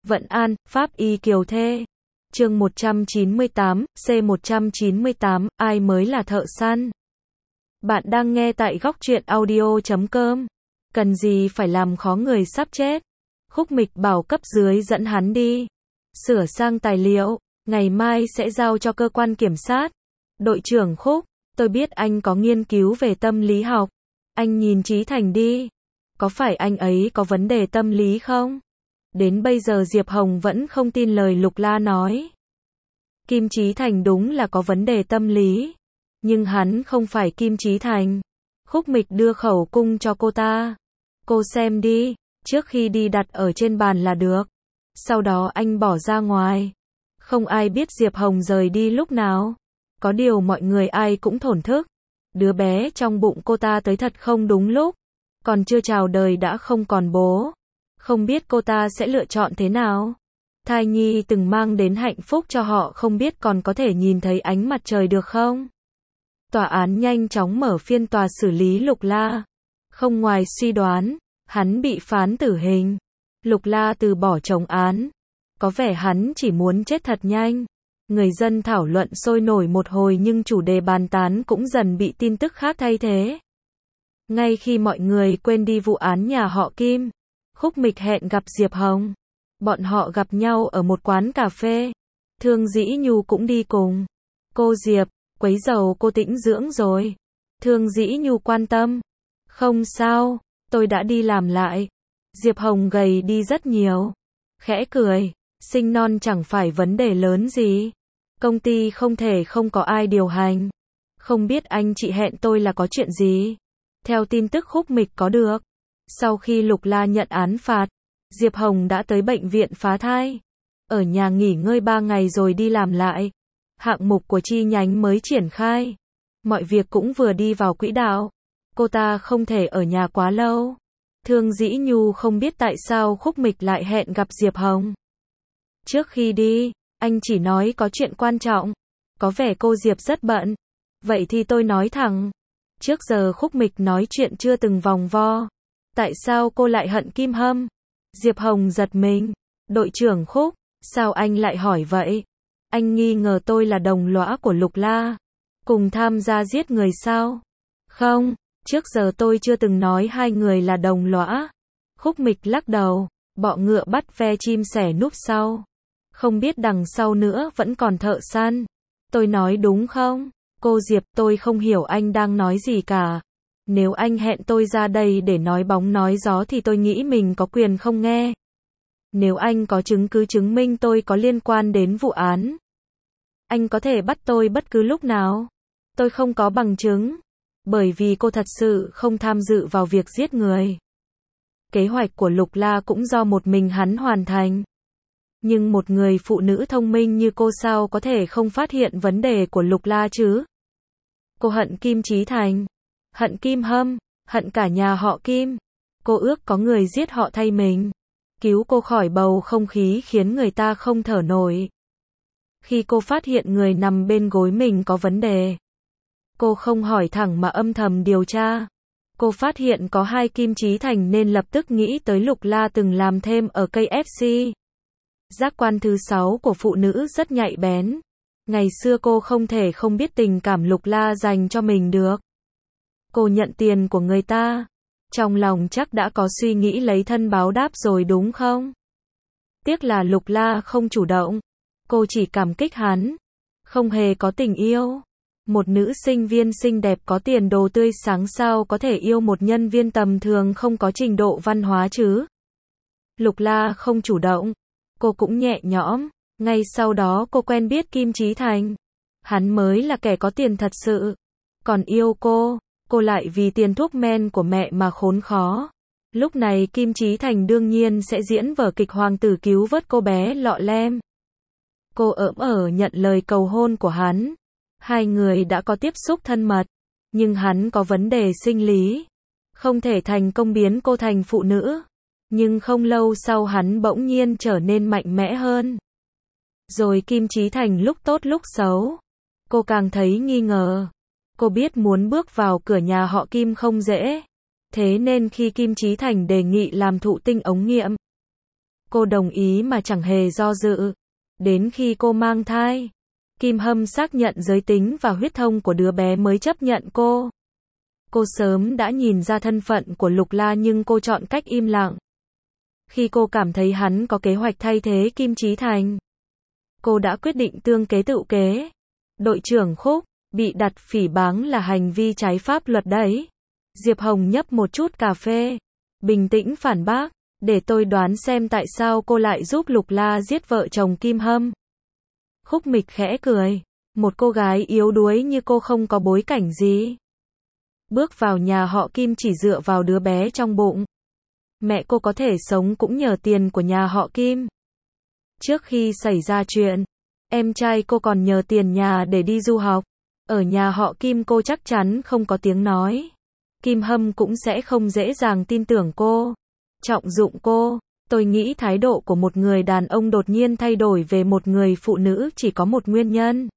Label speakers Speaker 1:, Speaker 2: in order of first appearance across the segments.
Speaker 1: Vận An, Pháp Y Kiều Thê. Chương 198, C198, ai mới là thợ săn? Bạn đang nghe tại góc truyện audio.com. Cần gì phải làm khó người sắp chết? Khúc Mịch bảo cấp dưới dẫn hắn đi sửa sang tài liệu, ngày mai sẽ giao cho cơ quan kiểm sát. Đội trưởng Khúc, tôi biết anh có nghiên cứu về tâm lý học. Anh nhìn Chí Thành đi. Có phải anh ấy có vấn đề tâm lý không? Đến bây giờ Diệp Hồng vẫn không tin lời Lục La nói. Kim Chí Thành đúng là có vấn đề tâm lý. Nhưng hắn không phải Kim Chí Thành. Khúc Mịch đưa khẩu cung cho cô ta. Cô xem đi, trước khi đi đặt ở trên bàn là được. Sau đó anh bỏ ra ngoài. Không ai biết Diệp Hồng rời đi lúc nào. Có điều mọi người ai cũng thổn thức. Đứa bé trong bụng cô ta tới thật không đúng lúc. Còn chưa chào đời đã không còn bố. Không biết cô ta sẽ lựa chọn thế nào. Thai nhi từng mang đến hạnh phúc cho họ, không biết còn có thể nhìn thấy ánh mặt trời được không? Tòa án nhanh chóng mở phiên tòa xử lý Lục La. Không ngoài suy đoán, hắn bị phán tử hình. Lục La từ bỏ chống án. Có vẻ hắn chỉ muốn chết thật nhanh. Người dân thảo luận sôi nổi một hồi nhưng chủ đề bàn tán cũng dần bị tin tức khác thay thế. Ngay khi mọi người quên đi vụ án nhà họ Kim, Khúc Mịch hẹn gặp Diệp Hồng. Bọn họ gặp nhau ở một quán cà phê. Thương Dĩ Nhu cũng đi cùng. Cô Diệp, quấy rầy cô tĩnh dưỡng rồi. Thương Dĩ Nhu quan tâm. Không sao, tôi đã đi làm lại. Diệp Hồng gầy đi rất nhiều. Khẽ cười, sinh non chẳng phải vấn đề lớn gì. Công ty không thể không có ai điều hành. Không biết anh chị hẹn tôi là có chuyện gì? Theo tin tức Khúc Mịch có được, sau khi Lục La nhận án phạt, Diệp Hồng đã tới bệnh viện phá thai. Ở nhà nghỉ ngơi 3 ngày rồi đi làm lại. Hạng mục của chi nhánh mới triển khai. Mọi việc cũng vừa đi vào quỹ đạo. Cô ta không thể ở nhà quá lâu. Thương Dĩ Nhu không biết tại sao Khúc Mịch lại hẹn gặp Diệp Hồng. Trước khi đi, anh chỉ nói có chuyện quan trọng. Có vẻ cô Diệp rất bận. Vậy thì tôi nói thẳng. Trước giờ Khúc Mịch nói chuyện chưa từng vòng vo. Tại sao cô lại hận Kim Hâm? Diệp Hồng giật mình. Đội trưởng Khúc, sao anh lại hỏi vậy? Anh nghi ngờ tôi là đồng lõa của Lục La. Cùng tham gia giết người sao? Không, trước giờ tôi chưa từng nói hai người là đồng lõa. Khúc Mịch lắc đầu. Bọ ngựa bắt ve chim sẻ núp sau. Không biết đằng sau nữa vẫn còn thợ săn. Tôi nói đúng không? Cô Diệp, tôi không hiểu anh đang nói gì cả. Nếu anh hẹn tôi ra đây để nói bóng nói gió thì tôi nghĩ mình có quyền không nghe. Nếu anh có chứng cứ chứng minh tôi có liên quan đến vụ án, anh có thể bắt tôi bất cứ lúc nào. Tôi không có bằng chứng. Bởi vì cô thật sự không tham dự vào việc giết người. Kế hoạch của Lục La cũng do một mình hắn hoàn thành. Nhưng một người phụ nữ thông minh như cô sao có thể không phát hiện vấn đề của Lục La chứ? Cô hận Kim Chí Thành, hận Kim Hâm, hận cả nhà họ Kim. Cô ước có người giết họ thay mình, cứu cô khỏi bầu không khí khiến người ta không thở nổi. Khi cô phát hiện người nằm bên gối mình có vấn đề, cô không hỏi thẳng mà âm thầm điều tra. Cô phát hiện có hai Kim Chí Thành nên lập tức nghĩ tới Lục La từng làm thêm ở KFC. Giác quan thứ 6 của phụ nữ rất nhạy bén. Ngày xưa cô không thể không biết tình cảm Lục La dành cho mình được. Cô nhận tiền của người ta. Trong lòng chắc đã có suy nghĩ lấy thân báo đáp rồi đúng không? Tiếc là Lục La không chủ động. Cô chỉ cảm kích hắn. Không hề có tình yêu. Một nữ sinh viên xinh đẹp có tiền đồ tươi sáng sao có thể yêu một nhân viên tầm thường không có trình độ văn hóa chứ? Lục La không chủ động. Cô cũng nhẹ nhõm. Ngay sau đó cô quen biết Kim Chí Thành. Hắn mới là kẻ có tiền thật sự. Còn yêu cô lại vì tiền thuốc men của mẹ mà khốn khó. Lúc này Kim Chí Thành đương nhiên sẽ diễn vở kịch hoàng tử cứu vớt cô bé lọ lem. Cô nhận lời cầu hôn của hắn. Hai người đã có tiếp xúc thân mật. Nhưng hắn có vấn đề sinh lý. Không thể thành công biến cô thành phụ nữ. Nhưng không lâu sau hắn bỗng nhiên trở nên mạnh mẽ hơn. Rồi Kim Chí Thành lúc tốt lúc xấu. Cô càng thấy nghi ngờ. Cô biết muốn bước vào cửa nhà họ Kim không dễ. Thế nên khi Kim Chí Thành đề nghị làm thụ tinh ống nghiệm, Cô đồng ý mà chẳng hề do dự. Đến khi cô mang thai, Kim Hâm xác nhận giới tính và huyết thống của đứa bé mới chấp nhận cô. Cô sớm đã nhìn ra thân phận của Lục La nhưng cô chọn cách im lặng. Khi cô cảm thấy hắn có kế hoạch thay thế Kim Chí Thành, cô đã quyết định tương kế tự kế. Đội trưởng Khúc, bị đặt phỉ báng là hành vi trái pháp luật đấy. Diệp Hồng nhấp một chút cà phê, bình tĩnh phản bác, để tôi đoán xem tại sao cô lại giúp Lục La giết vợ chồng Kim Hâm. Khúc Mịch khẽ cười, một cô gái yếu đuối như cô không có bối cảnh gì. Bước vào nhà họ Kim chỉ dựa vào đứa bé trong bụng. Mẹ cô có thể sống cũng nhờ tiền của nhà họ Kim. Trước khi xảy ra chuyện, em trai cô còn nhờ tiền nhà để đi du học. Ở nhà họ Kim cô chắc chắn không có tiếng nói. Kim Hâm cũng sẽ không dễ dàng tin tưởng cô, trọng dụng cô. Tôi nghĩ thái độ của một người đàn ông đột nhiên thay đổi về một người phụ nữ chỉ có một nguyên nhân.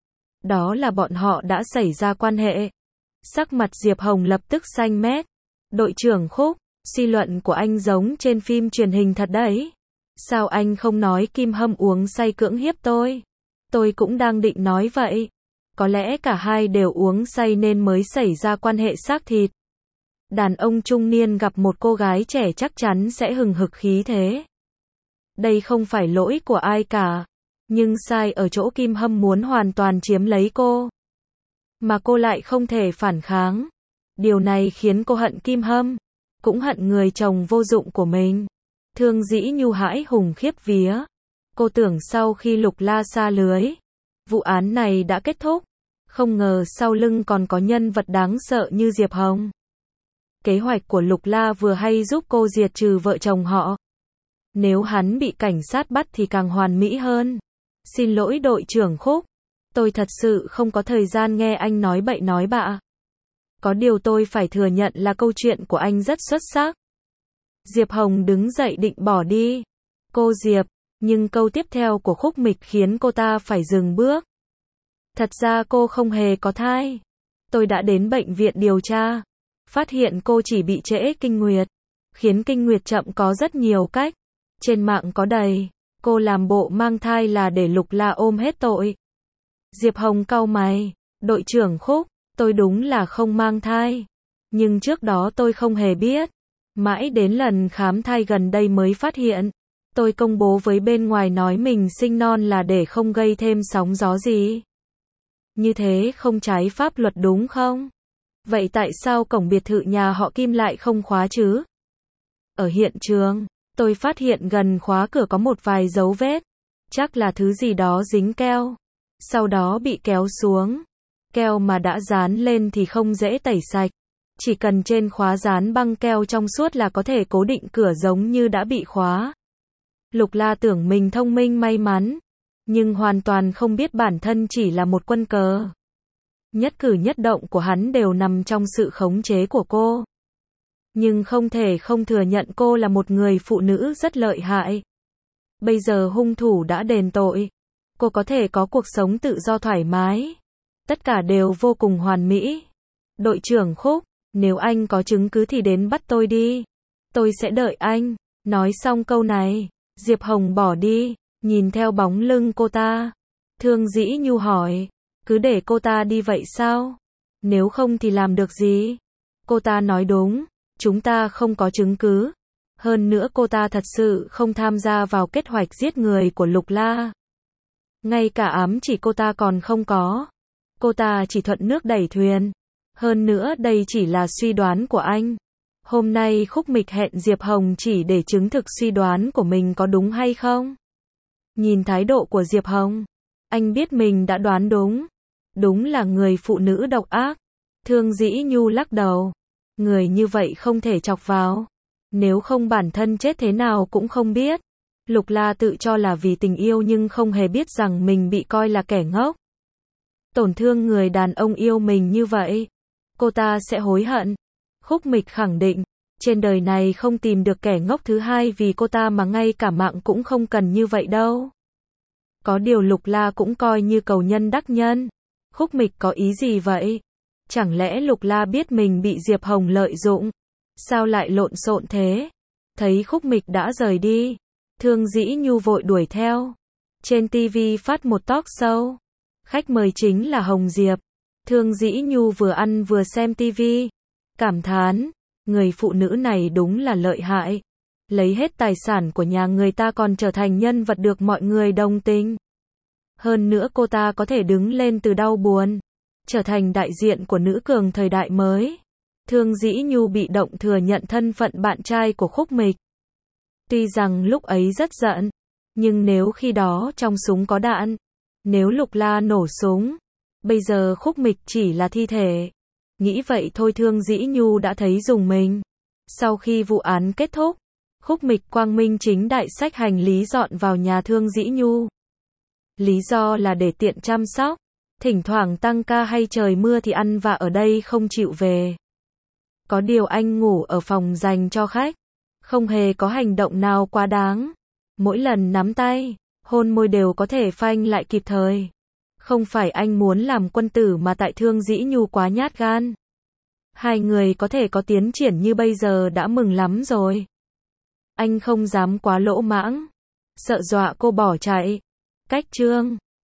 Speaker 1: Đó là bọn họ đã xảy ra quan hệ. Sắc mặt Diệp Hồng lập tức xanh mét. Đội trưởng Khúc, suy luận của anh giống trên phim truyền hình thật đấy. Sao anh không nói Kim Hâm uống say cưỡng hiếp tôi? Tôi cũng đang định nói vậy. Có lẽ cả hai đều uống say nên mới xảy ra quan hệ xác thịt. Đàn ông trung niên gặp một cô gái trẻ chắc chắn sẽ hừng hực khí thế. Đây không phải lỗi của ai cả. Nhưng sai ở chỗ Kim Hâm muốn hoàn toàn chiếm lấy cô. Mà cô lại không thể phản kháng. Điều này khiến cô hận Kim Hâm. Cũng hận người chồng vô dụng của mình. Thương Dĩ Nhu hãi hùng khiếp vía. Cô tưởng sau khi Lục La sa lưới, vụ án này đã kết thúc. Không ngờ sau lưng còn có nhân vật đáng sợ như Diệp Hồng. Kế hoạch của Lục La vừa hay giúp cô diệt trừ vợ chồng họ. Nếu hắn bị cảnh sát bắt thì càng hoàn mỹ hơn. Xin lỗi đội trưởng Khúc. Tôi thật sự không có thời gian nghe anh nói bậy nói bạ. Có điều tôi phải thừa nhận là câu chuyện của anh rất xuất sắc. Diệp Hồng đứng dậy định bỏ đi. Cô Diệp, nhưng câu tiếp theo của Khúc Mịch khiến cô ta phải dừng bước. Thật ra cô không hề có thai. Tôi đã đến bệnh viện điều tra. Phát hiện cô chỉ bị trễ kinh nguyệt. Khiến kinh nguyệt chậm có rất nhiều cách. Trên mạng có đầy. Cô làm bộ mang thai là để Lục La ôm hết tội. Diệp Hồng cau mày. Đội trưởng Khúc, tôi đúng là không mang thai. Nhưng trước đó tôi không hề biết. Mãi đến lần khám thai gần đây mới phát hiện. Tôi công bố với bên ngoài nói mình sinh non là để không gây thêm sóng gió gì. Như thế không trái pháp luật đúng không? Vậy tại sao cổng biệt thự nhà họ Kim lại không khóa chứ? Ở hiện trường, tôi phát hiện gần khóa cửa có một vài dấu vết. Chắc là thứ gì đó dính keo. Sau đó bị kéo xuống. Keo mà đã dán lên thì không dễ tẩy sạch. Chỉ cần trên khóa dán băng keo trong suốt là có thể cố định cửa giống như đã bị khóa. Lục La tưởng mình thông minh may mắn. Nhưng hoàn toàn không biết bản thân chỉ là một quân cờ. Nhất cử nhất động của hắn đều nằm trong sự khống chế của cô. Nhưng không thể không thừa nhận cô là một người phụ nữ rất lợi hại. Bây giờ hung thủ đã đền tội. Cô có thể có cuộc sống tự do thoải mái. Tất cả đều vô cùng hoàn mỹ. Đội trưởng Khúc, nếu anh có chứng cứ thì đến bắt tôi đi. Tôi sẽ đợi anh. Nói xong câu này, Diệp Hồng bỏ đi, nhìn theo bóng lưng cô ta. Thương Dĩ Nhu hỏi, cứ để cô ta đi vậy sao? Nếu không thì làm được gì? Cô ta nói đúng, chúng ta không có chứng cứ. Hơn nữa cô ta thật sự không tham gia vào kế hoạch giết người của Lục La. Ngay cả ám chỉ cô ta còn không có. Cô ta chỉ thuận nước đẩy thuyền. Hơn nữa đây chỉ là suy đoán của anh. Hôm nay Khúc Mịch hẹn Diệp Hồng chỉ để chứng thực suy đoán của mình có đúng hay không. Nhìn thái độ của Diệp Hồng, anh biết mình đã đoán đúng. Đúng là người phụ nữ độc ác. Thương Dĩ Nhu lắc đầu. Người như vậy không thể chọc vào. Nếu không bản thân chết thế nào cũng không biết. Lục La tự cho là vì tình yêu nhưng không hề biết rằng mình bị coi là kẻ ngốc. Tổn thương người đàn ông yêu mình như vậy, cô ta sẽ hối hận. Khúc Mịch khẳng định, trên đời này không tìm được kẻ ngốc thứ hai vì cô ta mà ngay cả mạng cũng không cần như vậy đâu. Có điều Lục La cũng coi như cầu nhân đắc nhân. Khúc Mịch có ý gì vậy? Chẳng lẽ Lục La biết mình bị Diệp Hồng lợi dụng? Sao lại lộn xộn thế? Thấy Khúc Mịch đã rời đi, Thương Dĩ Nhu vội đuổi theo. Trên TV phát một talk show. Khách mời chính là Hồng Diệp. Thương Dĩ Nhu vừa ăn vừa xem TV. Cảm thán, người phụ nữ này đúng là lợi hại. Lấy hết tài sản của nhà người ta còn trở thành nhân vật được mọi người đồng tình. Hơn nữa cô ta có thể đứng lên từ đau buồn, trở thành đại diện của nữ cường thời đại mới. Thương Dĩ Nhu bị động thừa nhận thân phận bạn trai của Khúc Mịch. Tuy rằng lúc ấy rất giận, nhưng nếu khi đó trong súng có đạn, nếu Lục La nổ súng, bây giờ Khúc Mịch chỉ là thi thể. Nghĩ vậy thôi Thương Dĩ Nhu đã thấy rùng mình. Sau khi vụ án kết thúc, Khúc Mịch quang minh chính đại xách hành lý dọn vào nhà Thương Dĩ Nhu. Lý do là để tiện chăm sóc, thỉnh thoảng tăng ca hay trời mưa thì ăn vạ ở đây không chịu về. Có điều anh ngủ ở phòng dành cho khách, không hề có hành động nào quá đáng. Mỗi lần nắm tay, hôn môi đều có thể phanh lại kịp thời. Không phải anh muốn làm quân tử mà tại Thương Dĩ Nhu quá nhát gan. Hai người có thể có tiến triển như bây giờ đã mừng lắm rồi. Anh không dám quá lỗ mãng, sợ dọa cô bỏ chạy. Cách chương